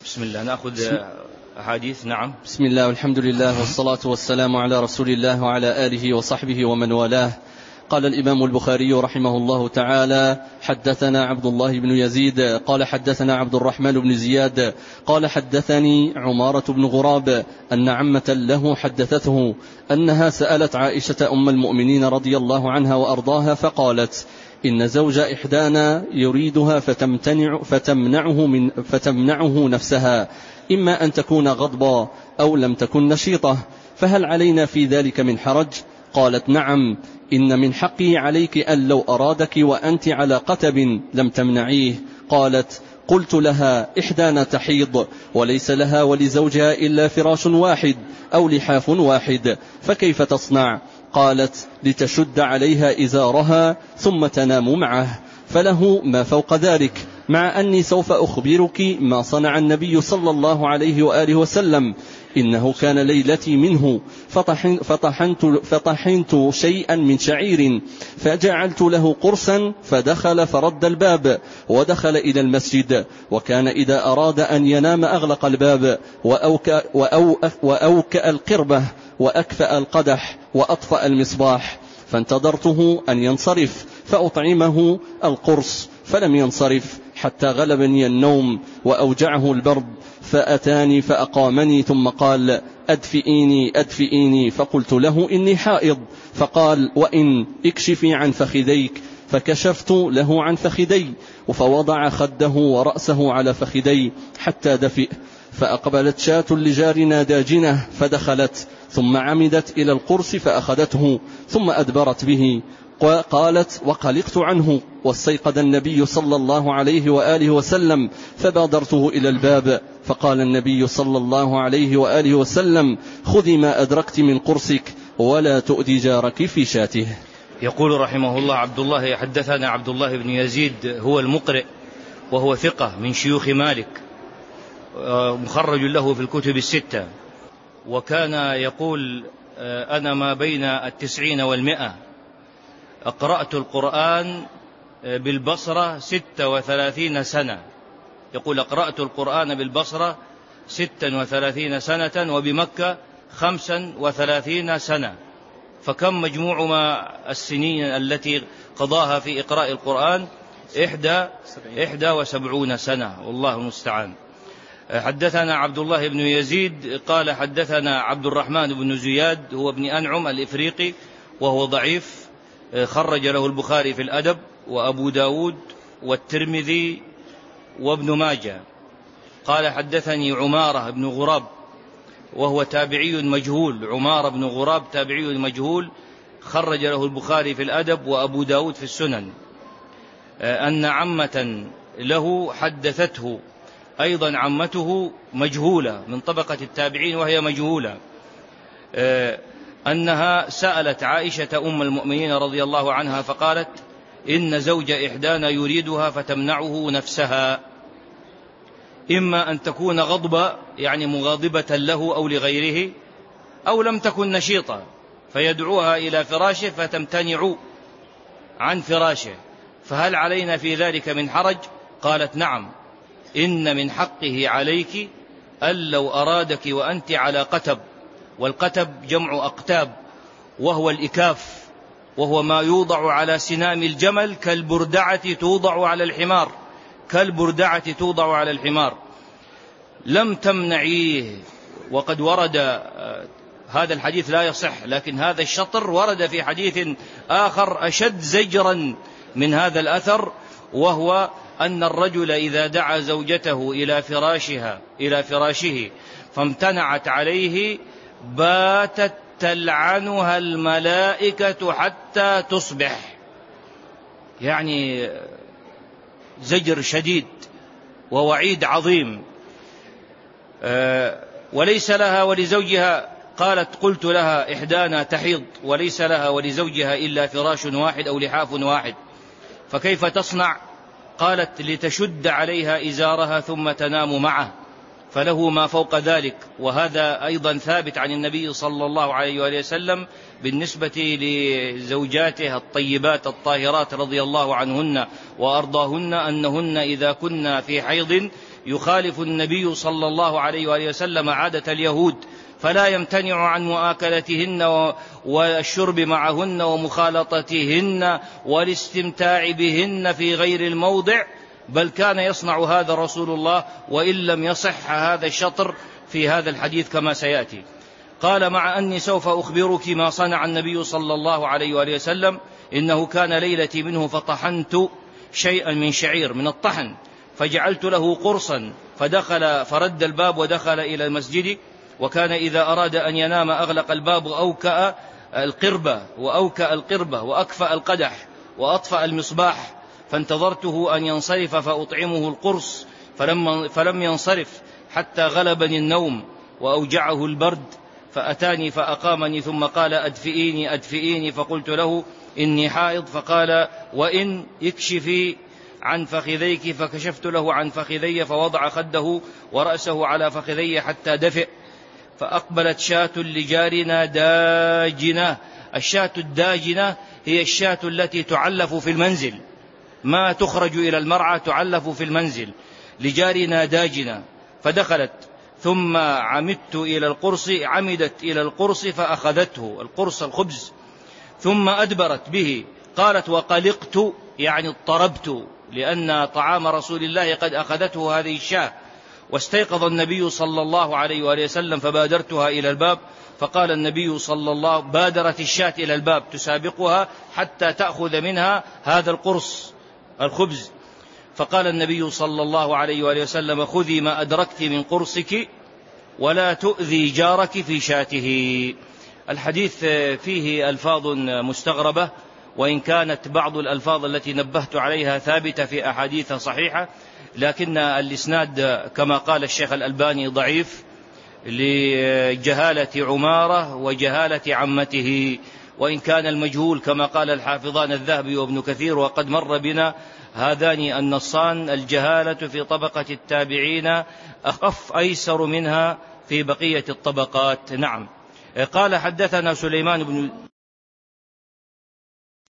بسم الله. نأخذ أحاديث. نعم. بسم الله والحمد لله والصلاة والسلام على رسول الله وعلى آله وصحبه ومن والاه. قال الإمام البخاري رحمه الله تعالى: حدثنا عبد الله بن يزيد قال حدثنا عبد الرحمن بن زياد قال حدثني عمارة بن غراب أن عمة له حدثته أنها سألت عائشة أم المؤمنين رضي الله عنها وأرضاها فقالت: إن زوج إحدانا يريدها فتمنعه نفسها، إما أن تكون غضبا أو لم تكن نشيطة، فهل علينا في ذلك من حرج؟ قالت: نعم، إن من حقه عليك أن لو أرادك وأنت على قتب لم تمنعيه. قالت: قلت لها: إحدانا تحيض وليس لها ولزوجها إلا فراش واحد أو لحاف واحد، فكيف تصنع؟ قالت: لتشد عليها إزارها ثم تنام معه، فله ما فوق ذلك، مع أني سوف أخبرك ما صنع النبي صلى الله عليه وآله وسلم. إنه كان ليلتي منه فطحنت شيئا من شعير فجعلت له قرصا فدخل فرد الباب ودخل إلى المسجد، وكان إذا أراد أن ينام أغلق الباب وأوكأ القربة وأكفأ القدح وأطفأ المصباح، فانتظرته أن ينصرف فأطعمه القرص فلم ينصرف حتى غلبني النوم وأوجعه البرد، فأتاني فأقامني ثم قال: أدفئيني، فقلت له: إني حائض. فقال: وإن اكشفي عن فخذيك، فكشفت له عن فخذي، فوضع خده ورأسه على فخذي حتى دفئ، فأقبلت شاة لجارنا داجنة فدخلت، ثم عمدت إلى القرص فأخذته ثم أدبرت به. قالت: وقلقت عنه، واستيقظ النبي صلى الله عليه وآله وسلم فبادرته إلى الباب، فقال النبي صلى الله عليه وآله وسلم: خذي ما أدركت من قرصك ولا تؤذي جارك في شاته. يقول رحمه الله: حدثنا عبد الله بن يزيد هو المقرئ، وهو ثقة من شيوخ مالك، مخرج له في الكتب الستة، وكان يقول: أنا ما بين 90 و100 أقرأت القرآن بالبصرة 36 سنة. يقول: أقرأت القرآن بالبصرة 36 سنة وبمكة 35 سنة، فكم مجموع ما السنين التي قضاها في إقراء القرآن؟ 71 سنة، والله المستعان. حدثنا عبد الله بن يزيد قال حدثنا عبد الرحمن بن زياد هو ابن أنعم الإفريقي، وهو ضعيف، خرج له البخاري في الأدب وأبو داود والترمذي وابن ماجه. قال: حدثني عمارة بن غراب وهو تابعي مجهول، عمارة بن غراب تابعي مجهول، خرج له البخاري في الأدب وأبو داود في السنن، أن عمة له حدثته، أيضا عمته مجهولة من طبقة التابعين وهي مجهولة، أنها سألت عائشة أم المؤمنين رضي الله عنها فقالت: إن زوج إحدانا يريدها فتمنعه نفسها، إما أن تكون غضبة يعني مغاضبة له أو لغيره، أو لم تكن نشيطة فيدعوها إلى فراشه فتمتنع عن فراشه، فهل علينا في ذلك من حرج؟ قالت: نعم، إن من حقه عليك أن لو أرادك وأنت على قتب، والقتب جمع أقتاب، وهو الإكاف، وهو ما يوضع على سنام الجمل كالبردعة توضع على الحمار، لم تمنعيه. وقد ورد هذا الحديث لا يصح، لكن هذا الشطر ورد في حديث آخر أشد زجرا من هذا الأثر، وهو أن الرجل إذا دعا زوجته إلى فراشه فامتنعت عليه باتت تلعنها الملائكة حتى تصبح، يعني زجر شديد ووعيد عظيم. وليس لها ولزوجها، قالت: قلت لها: إحدانا تحيض وليس لها ولزوجها إلا فراش واحد أو لحاف واحد، فكيف تصنع؟ قالت: لتشد عليها إزارها ثم تنام معه، فله ما فوق ذلك. وهذا أيضا ثابت عن النبي صلى الله عليه وآله وسلم بالنسبة لزوجاته الطيبات الطاهرات رضي الله عنهن وأرضاهن، أنهن إذا كنا في حيض يخالف النبي صلى الله عليه وآله وسلم عادة اليهود، فلا يمتنع عن مؤاكلتهن والشرب معهن ومخالطتهن والاستمتاع بهن في غير الموضع، بل كان يصنع هذا رسول الله، وإن لم يصح هذا الشطر في هذا الحديث كما سيأتي. قال: مع أني سوف أخبرك ما صنع النبي صلى الله عليه وآله وسلم، إنه كان ليلتي منه فطحنت شيئا من شعير من الطحن فجعلت له قرصا، فدخل فرد الباب ودخل إلى المسجد، وكان إذا أراد أن ينام أغلق الباب وأوكأ القربة وأكفأ القدح وأطفأ المصباح، فانتظرته أن ينصرف فأطعمه القرص، فلم ينصرف حتى غلبني النوم وأوجعه البرد، فأتاني فأقامني ثم قال: أدفئيني أدفئيني، فقلت له: إني حائض. فقال: وإن اكشفي عن فخذيك، فكشفت له عن فخذي، فوضع خده ورأسه على فخذي حتى دفئ، فأقبلت شاة لجارنا داجنة. الشاة الداجنة هي الشاة التي تعلف في المنزل، ما تخرج إلى المرعى، تعلف في المنزل. لجارنا داجنة، فدخلت ثم عمدت إلى القرص، عمدت إلى القرص فأخذته، القرص الخبز، ثم أدبرت به. قالت: وقلقت، يعني اضطربت، لأن طعام رسول الله قد أخذته هذه الشاة. واستيقظ النبي صلى الله عليه وآله وسلم فبادرتها إلى الباب، فقال النبي صلى الله بادرت الشاة إلى الباب تسابقها حتى تأخذ منها هذا القرص الخبز، فقال النبي صلى الله عليه وآله وسلم: خذي ما أدركت من قرصك ولا تؤذي جارك في شاته. الحديث فيه ألفاظ مستغربة، وإن كانت بعض الألفاظ التي نبهت عليها ثابتة في أحاديث صحيحة، لكن الإسناد كما قال الشيخ الألباني ضعيف لجهالة عمارة وجهالة عمته، وإن كان المجهول كما قال الحافظان الذهبي وابن كثير، وقد مر بنا هذان النصان، الجهالة في طبقة التابعين أخف أيسر منها في بقية الطبقات. نعم. قال: حدثنا سليمان بن